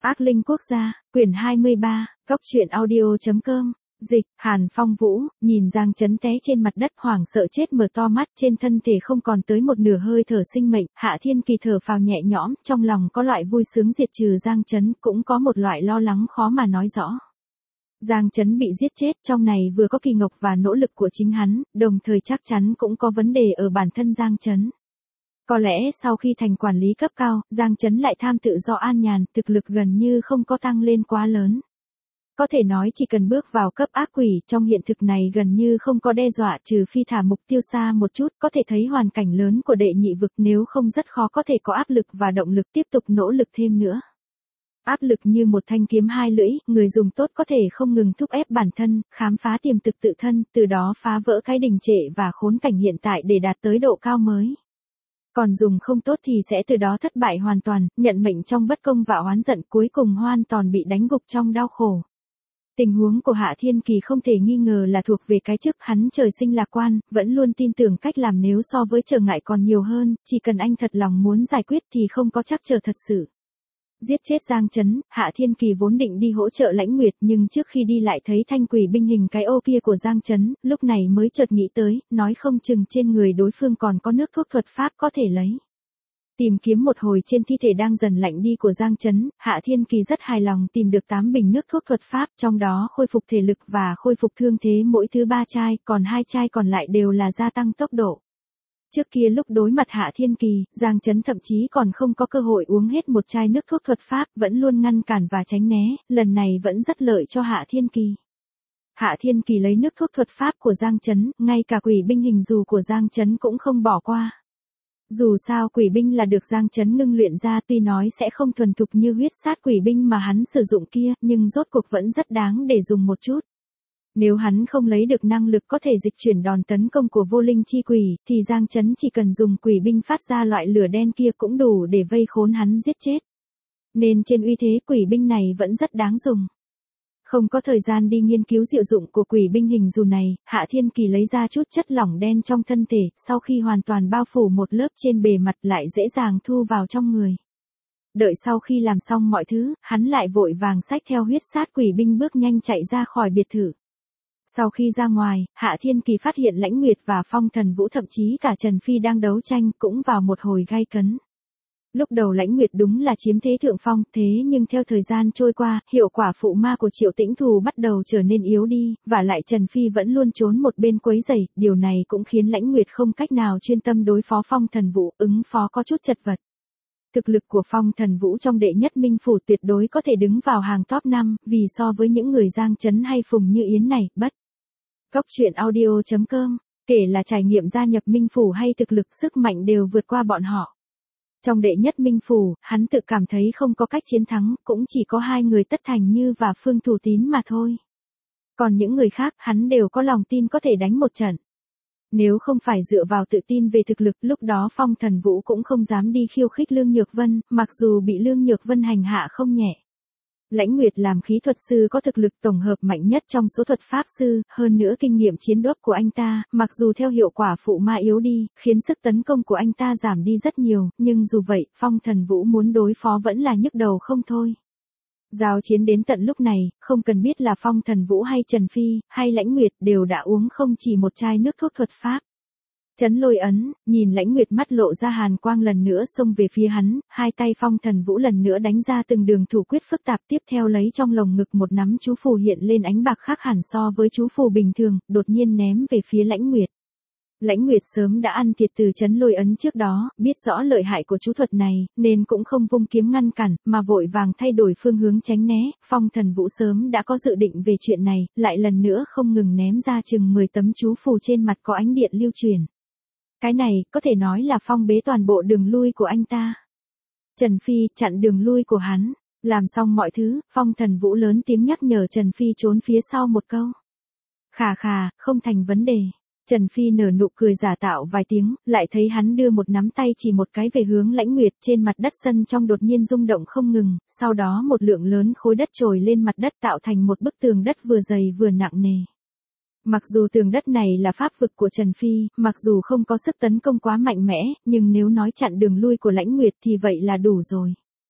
Ác linh quốc gia, quyển 23, Cốc truyện audio.com, dịch, Hàn Phong Vũ, nhìn Giang Chấn té trên mặt đất hoảng sợ chết mở to mắt, trên thân thể không còn tới một nửa hơi thở sinh mệnh, Hạ Thiên Kỳ thở phào nhẹ nhõm, trong lòng có loại vui sướng diệt trừ Giang Chấn, cũng có một loại lo lắng khó mà nói rõ. Giang Chấn bị giết chết, trong này vừa có Kỳ Ngọc và nỗ lực của chính hắn, đồng thời chắc chắn cũng có vấn đề ở bản thân Giang Chấn. Có lẽ sau khi thành quản lý cấp cao, Giang Chấn lại tham tự do an nhàn, thực lực gần như không có tăng lên quá lớn. Có thể nói chỉ cần bước vào cấp ác quỷ, trong hiện thực này gần như không có đe dọa, trừ phi thả mục tiêu xa một chút, có thể thấy hoàn cảnh lớn của đệ nhị vực, nếu không rất khó có thể có áp lực và động lực tiếp tục nỗ lực thêm nữa. Áp lực như một thanh kiếm hai lưỡi, người dùng tốt có thể không ngừng thúc ép bản thân, khám phá tiềm thực tự thân, từ đó phá vỡ cái đình trệ và khốn cảnh hiện tại để đạt tới độ cao mới. Còn dùng không tốt thì sẽ từ đó thất bại hoàn toàn, nhận mệnh trong bất công và oán giận, cuối cùng hoàn toàn bị đánh gục trong đau khổ. Tình huống của Hạ Thiên Kỳ không thể nghi ngờ là thuộc về cái chức, hắn trời sinh lạc quan, vẫn luôn tin tưởng cách làm, nếu so với trở ngại còn nhiều hơn, chỉ cần anh thật lòng muốn giải quyết thì không có trắc trở thật sự. Giết chết Giang Chấn, Hạ Thiên Kỳ vốn định đi hỗ trợ Lãnh Nguyệt, nhưng trước khi đi lại thấy thanh quỷ binh hình cái ô kia của Giang Chấn, lúc này mới chợt nghĩ tới, nói không chừng trên người đối phương còn có nước thuốc thuật pháp có thể lấy. Tìm kiếm một hồi trên thi thể đang dần lạnh đi của Giang Chấn, Hạ Thiên Kỳ rất hài lòng tìm được 8 bình nước thuốc thuật pháp, trong đó khôi phục thể lực và khôi phục thương thế mỗi thứ 3 chai, còn 2 chai còn lại đều là gia tăng tốc độ. Trước kia lúc đối mặt Hạ Thiên Kỳ, Giang Chấn thậm chí còn không có cơ hội uống hết một chai nước thuốc thuật pháp, vẫn luôn ngăn cản và tránh né, lần này vẫn rất lợi cho Hạ Thiên Kỳ. Hạ Thiên Kỳ lấy nước thuốc thuật pháp của Giang Chấn, ngay cả quỷ binh hình dù của Giang Chấn cũng không bỏ qua. Dù sao quỷ binh là được Giang Chấn ngưng luyện ra, tuy nói sẽ không thuần thục như huyết sát quỷ binh mà hắn sử dụng kia, nhưng rốt cuộc vẫn rất đáng để dùng một chút. Nếu hắn không lấy được năng lực có thể dịch chuyển đòn tấn công của vô linh chi quỷ, thì Giang Chấn chỉ cần dùng quỷ binh phát ra loại lửa đen kia cũng đủ để vây khốn hắn giết chết. Nên trên uy thế quỷ binh này vẫn rất đáng dùng. Không có thời gian đi nghiên cứu diệu dụng của quỷ binh hình dù này, Hạ Thiên Kỳ lấy ra chút chất lỏng đen trong thân thể, sau khi hoàn toàn bao phủ một lớp trên bề mặt lại dễ dàng thu vào trong người. Đợi sau khi làm xong mọi thứ, hắn lại vội vàng xách theo huyết sát quỷ binh bước nhanh chạy ra khỏi biệt thự. Sau khi ra ngoài, Hạ Thiên Kỳ phát hiện Lãnh Nguyệt và Phong Thần Vũ, thậm chí cả Trần Phi đang đấu tranh, cũng vào một hồi gay cấn. Lúc đầu Lãnh Nguyệt đúng là chiếm thế thượng phong, thế nhưng theo thời gian trôi qua, hiệu quả phụ ma của Triệu Tĩnh Thù bắt đầu trở nên yếu đi, và lại Trần Phi vẫn luôn trốn một bên quấy rầy, điều này cũng khiến Lãnh Nguyệt không cách nào chuyên tâm đối phó Phong Thần Vũ, ứng phó có chút chật vật. Thực lực của Phong Thần Vũ trong đệ nhất minh phủ tuyệt đối có thể đứng vào hàng top 5, vì so với những người Giang Chấn hay Phùng Như Yến này, bất. Cốc truyện audio.com, kể là trải nghiệm gia nhập minh phủ hay thực lực sức mạnh đều vượt qua bọn họ. Trong đệ nhất minh phủ, hắn tự cảm thấy không có cách chiến thắng, cũng chỉ có 2 người Tất Thành Như và Phương Thủ Tín mà thôi. Còn những người khác, hắn đều có lòng tin có thể đánh một trận. Nếu không phải dựa vào tự tin về thực lực, lúc đó Phong Thần Vũ cũng không dám đi khiêu khích Lương Nhược Vân, mặc dù bị Lương Nhược Vân hành hạ không nhẹ. Lãnh Nguyệt làm khí thuật sư có thực lực tổng hợp mạnh nhất trong số thuật pháp sư, hơn nữa kinh nghiệm chiến đấu của anh ta, mặc dù theo hiệu quả phụ ma yếu đi, khiến sức tấn công của anh ta giảm đi rất nhiều, nhưng dù vậy, Phong Thần Vũ muốn đối phó vẫn là nhức đầu không thôi. Giao chiến đến tận lúc này, không cần biết là Phong Thần Vũ hay Trần Phi, hay Lãnh Nguyệt đều đã uống không chỉ một chai nước thuốc thuật pháp. Chấn Lôi ấn, nhìn Lãnh Nguyệt mắt lộ ra hàn quang lần nữa xông về phía hắn, hai tay Phong Thần Vũ lần nữa đánh ra từng đường thủ quyết phức tạp, tiếp theo lấy trong lồng ngực một nắm chú phù hiện lên ánh bạc khác hẳn so với chú phù bình thường, đột nhiên ném về phía Lãnh Nguyệt. Lãnh Nguyệt sớm đã ăn thiệt từ Chấn Lôi ấn trước đó, biết rõ lợi hại của chú thuật này, nên cũng không vung kiếm ngăn cản, mà vội vàng thay đổi phương hướng tránh né. Phong Thần Vũ sớm đã có dự định về chuyện này, lại lần nữa không ngừng ném ra chừng 10 tấm chú phù trên mặt có ánh điện lưu truyền. Cái này, có thể nói là phong bế toàn bộ đường lui của anh ta. Trần Phi, chặn đường lui của hắn. Làm xong mọi thứ, Phong Thần Vũ lớn tiếng nhắc nhở Trần Phi trốn phía sau một câu. Khà khà, không thành vấn đề. Trần Phi nở nụ cười giả tạo vài tiếng, lại thấy hắn đưa một nắm tay chỉ một cái về hướng Lãnh Nguyệt, trên mặt đất sân trong đột nhiên rung động không ngừng, sau đó một lượng lớn khối đất trồi lên mặt đất tạo thành một bức tường đất vừa dày vừa nặng nề. Mặc dù tường đất này là pháp vực của Trần Phi, mặc dù không có sức tấn công quá mạnh mẽ, nhưng nếu nói chặn đường lui của Lãnh Nguyệt thì vậy là đủ rồi.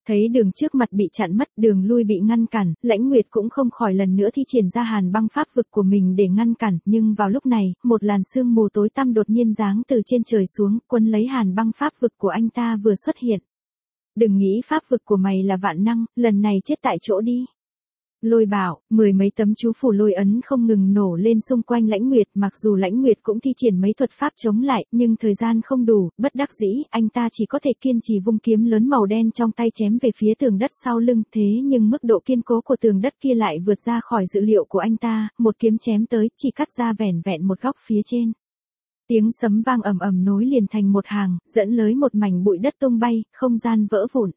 Thấy đường trước mặt bị chặn mất, đường lui bị ngăn cản, Lãnh Nguyệt cũng không khỏi lần nữa thi triển ra hàn băng pháp vực của mình để ngăn cản, nhưng vào lúc này, một làn sương mù tối tăm đột nhiên giáng từ trên trời xuống, quấn lấy hàn băng pháp vực của anh ta vừa xuất hiện. Đừng nghĩ pháp vực của mày là vạn năng, lần này chết tại chỗ đi. Lôi bảo, 10 mấy tấm chú phù lôi ấn không ngừng nổ lên xung quanh Lãnh Nguyệt, mặc dù Lãnh Nguyệt cũng thi triển mấy thuật pháp chống lại, nhưng thời gian không đủ, bất đắc dĩ, anh ta chỉ có thể kiên trì vung kiếm lớn màu đen trong tay chém về phía tường đất sau lưng, thế nhưng mức độ kiên cố của tường đất kia lại vượt ra khỏi dự liệu của anh ta, một kiếm chém tới, chỉ cắt ra vẻn vẹn một góc phía trên. Tiếng sấm vang ầm ầm nối liền thành một hàng, dẫn lới một mảnh bụi đất tung bay, không gian vỡ vụn.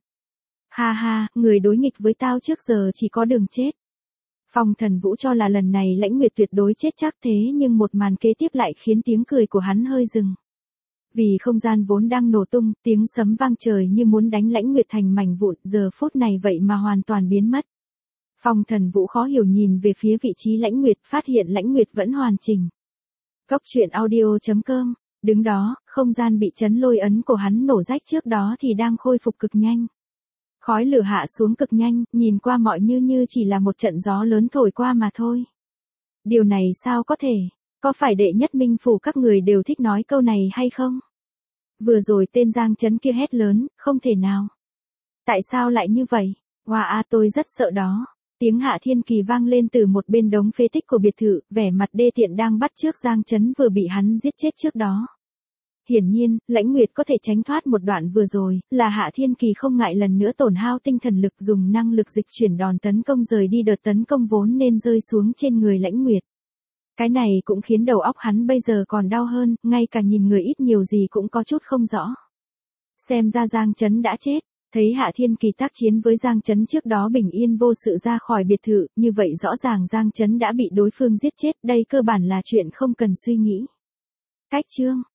Ha ha, người đối nghịch với tao trước giờ chỉ có đường chết. Phong Thần Vũ cho là lần này Lãnh Nguyệt tuyệt đối chết chắc, thế nhưng một màn kế tiếp lại khiến tiếng cười của hắn hơi dừng. Vì không gian vốn đang nổ tung, tiếng sấm vang trời như muốn đánh Lãnh Nguyệt thành mảnh vụn, giờ phút này vậy mà hoàn toàn biến mất. Phong Thần Vũ khó hiểu nhìn về phía vị trí Lãnh Nguyệt, phát hiện Lãnh Nguyệt vẫn hoàn chỉnh. Cốc truyện audio.com, đứng đó, không gian bị chấn lôi ấn của hắn nổ rách trước đó thì đang khôi phục cực nhanh. Khói lửa hạ xuống cực nhanh, nhìn qua mọi như chỉ là một trận gió lớn thổi qua mà thôi. Điều này sao có thể? Có phải đệ nhất minh phủ các người đều thích nói câu này hay không? Vừa rồi tên Giang Chấn kia hét lớn, không thể nào. Tại sao lại như vậy? Wow, tôi rất sợ đó. Tiếng Hạ Thiên Kỳ vang lên từ một bên đống phế tích của biệt thự, vẻ mặt đê tiện đang bắt chước Giang Chấn vừa bị hắn giết chết trước đó. Hiển nhiên, Lãnh Nguyệt có thể tránh thoát một đoạn vừa rồi, là Hạ Thiên Kỳ không ngại lần nữa tổn hao tinh thần lực dùng năng lực dịch chuyển đòn tấn công rời đi đợt tấn công vốn nên rơi xuống trên người Lãnh Nguyệt. Cái này cũng khiến đầu óc hắn bây giờ còn đau hơn, ngay cả nhìn người ít nhiều gì cũng có chút không rõ. Xem ra Giang Chấn đã chết, thấy Hạ Thiên Kỳ tác chiến với Giang Chấn trước đó bình yên vô sự ra khỏi biệt thự, như vậy rõ ràng Giang Chấn đã bị đối phương giết chết, đây cơ bản là chuyện không cần suy nghĩ. Cách chương